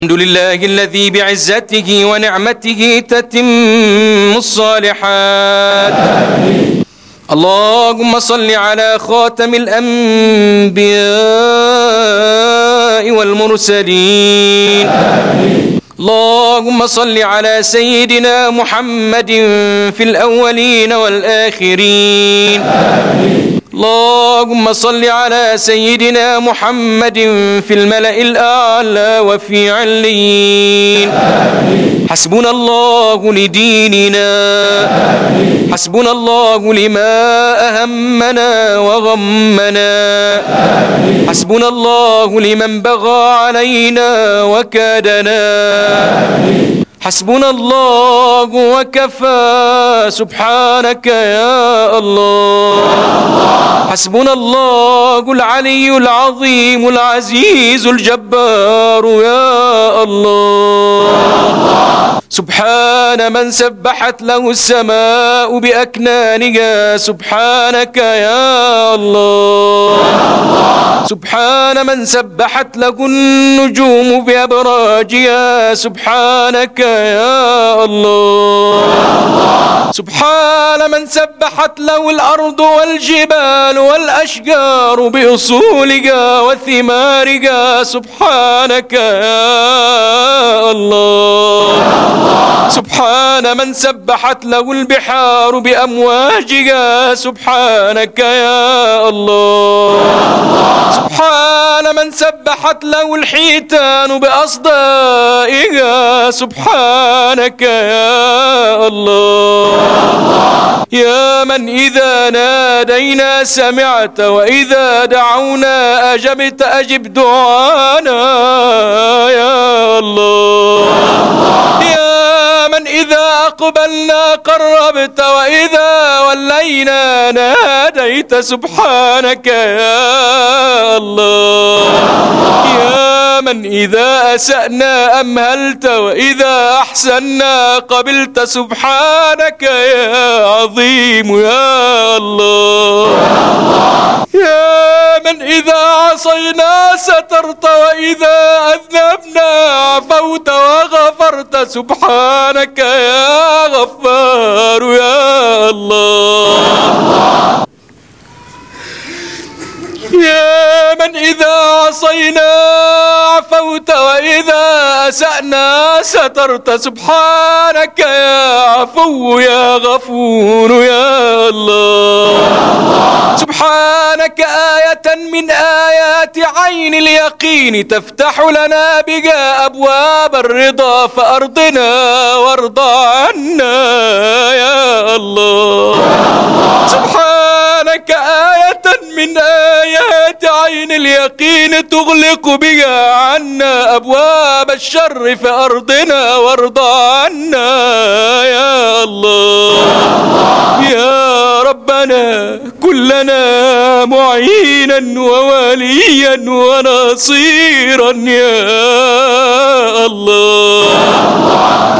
الحمد لله الذي بعزته ونعمته تتم الصالحات. اللهم صل على خاتم الأنبياء والمرسلين. اللهم صل على سيدنا محمد في الأولين والآخرين. اللهم صل على سيدنا محمد في الملأ الأعلى وفي عليين. حسبنا الله لديننا، حسبنا الله لما أهمنا وغمنا، حسبنا الله لمن بغى علينا وكادنا، حسبنا الله وكفى سبحانك يا الله. حسبنا الله العلي العظيم العزيز الجبار يا الله. سبحان من سبحت له السماء بأكنانها سبحانك يا الله. سبحان من سبحت له النجوم بأبراجها سبحانك يا الله. سبحان من سبحت له الأرض والجبال والأشجار بأصولها وثمارها سبحانك يا الله. سبحان من سبحت له البحار بأمواجها سبحانك يا الله. سبحان من سبحت له الحيتان بأصدائها سبحانك يا الله. يا من إذا نادينا سمعت وإذا دعونا أجبت أجب دعانا يا الله. يا من إذا أقبلنا قربت وإذا ولينا ناديت سبحانك يا الله. يا من إذا أسأنا أمهلت وإذا أحسنا قبلت سبحانك يا عظيم يا الله. يا من إذا عصينا سترت وإذا أذنبنا عفوت وغفرت سبحانك يا غفار يا الله. يا من إذا عصينا عفوت وإذا أسأنا سترت سبحانك يا عفو يا غفور يا الله. سبحانك آية من آيات عين اليقين تفتح لنا بها أبواب الرضا فأرضنا وارضى عنا يا الله. سبحانك آية من آيات عين اليقين تغلق بها عنا أبواب الشر فأرضنا وارضى عنا يا الله. يا ربنا كلنا معينا ووليا ونصيرا يا الله.